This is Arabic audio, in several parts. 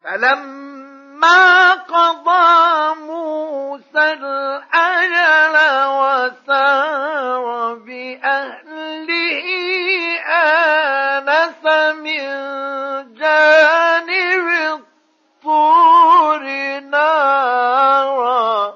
فلما قضى موسى الأجل وسار بأهله آنس من جانب الطور نارا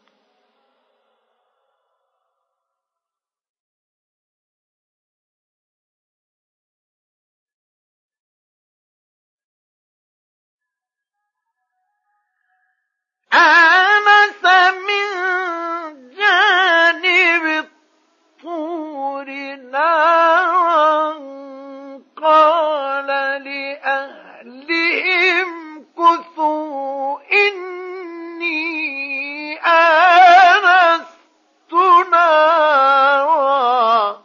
قال لأهلهم كثوا إني آنست نارا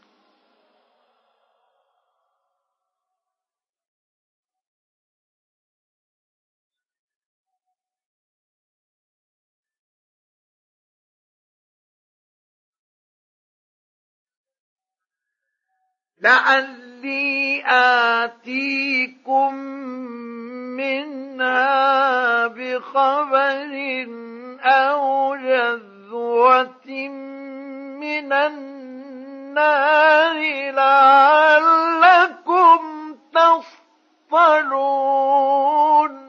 لعلي آتيكم منها بخبر أو جذوة من النار لعلكم تصطلون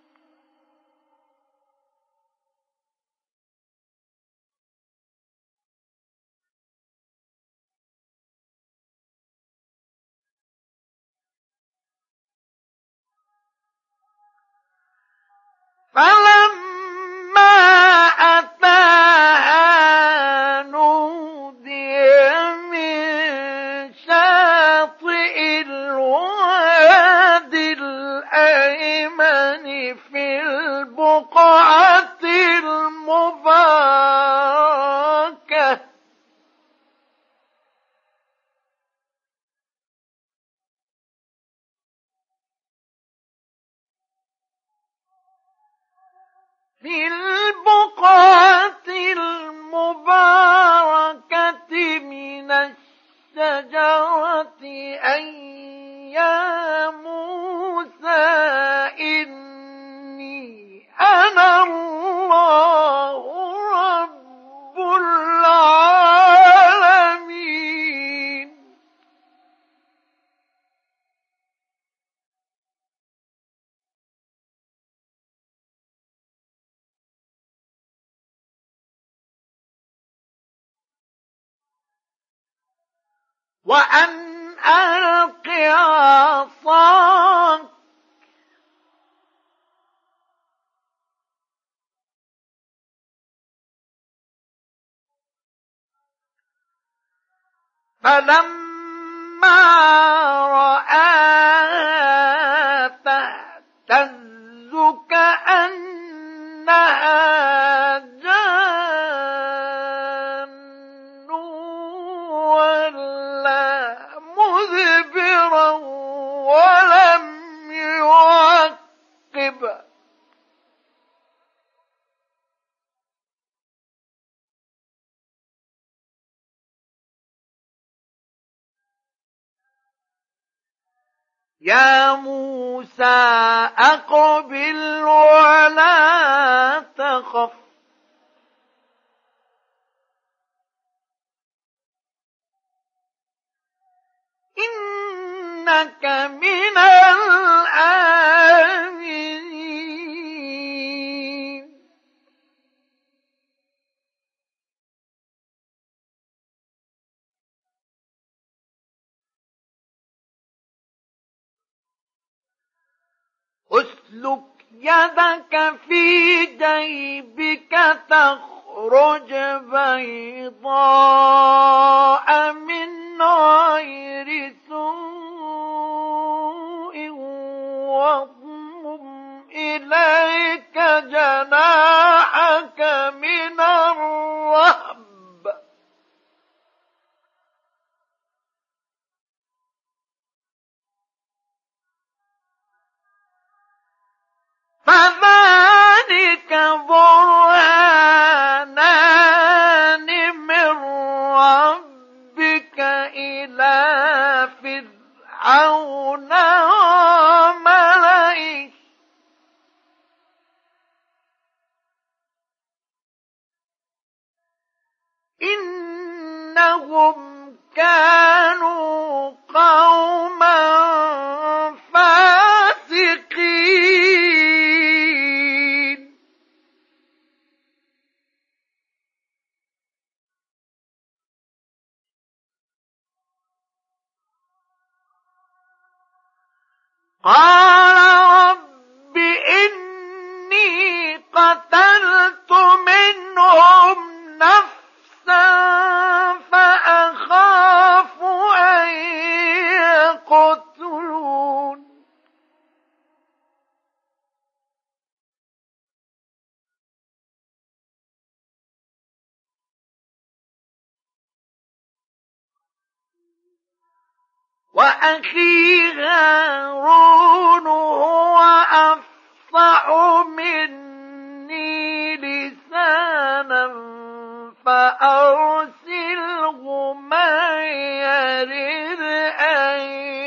فلما أتاها نودي من شاطئ الواد الأيمن في البقعة المباركة من الشجرة أن يا موسى إني أنا الله رب العالمين وأن ألق عصاك فلما رآها تهتز كأنها جان ولا مدبرا ولم يعقب يا موسى أقبل ولا تخف إنك من الآمنين اسلك يدك في جيبك تخرج بيضاء من غير سوء واضمم إليك جناحك من الرهب فذلك برهانان من ربك إلى فرعون وملئه إنهم كانوا قوما فاسقين. قال رب إني قتلت منهم نفسا فأخاف أن يقتلون. وأخي هارون هو أفصح مني لسانا فأرسله معي يرد أن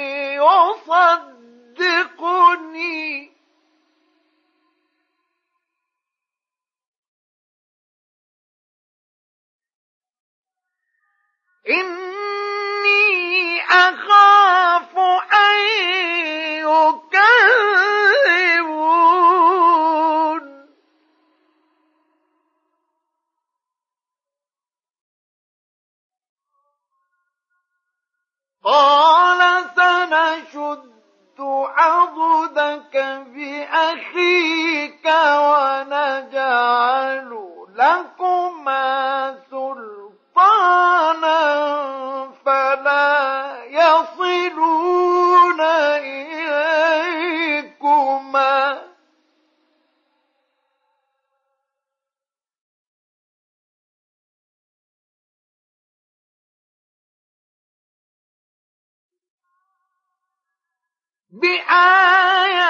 يصدقني إني أخاف أن يكذبون. قال سنشد عضدك بأخيك ونجعل لكما سلطانا فلا يصلون إليكما بآياتنا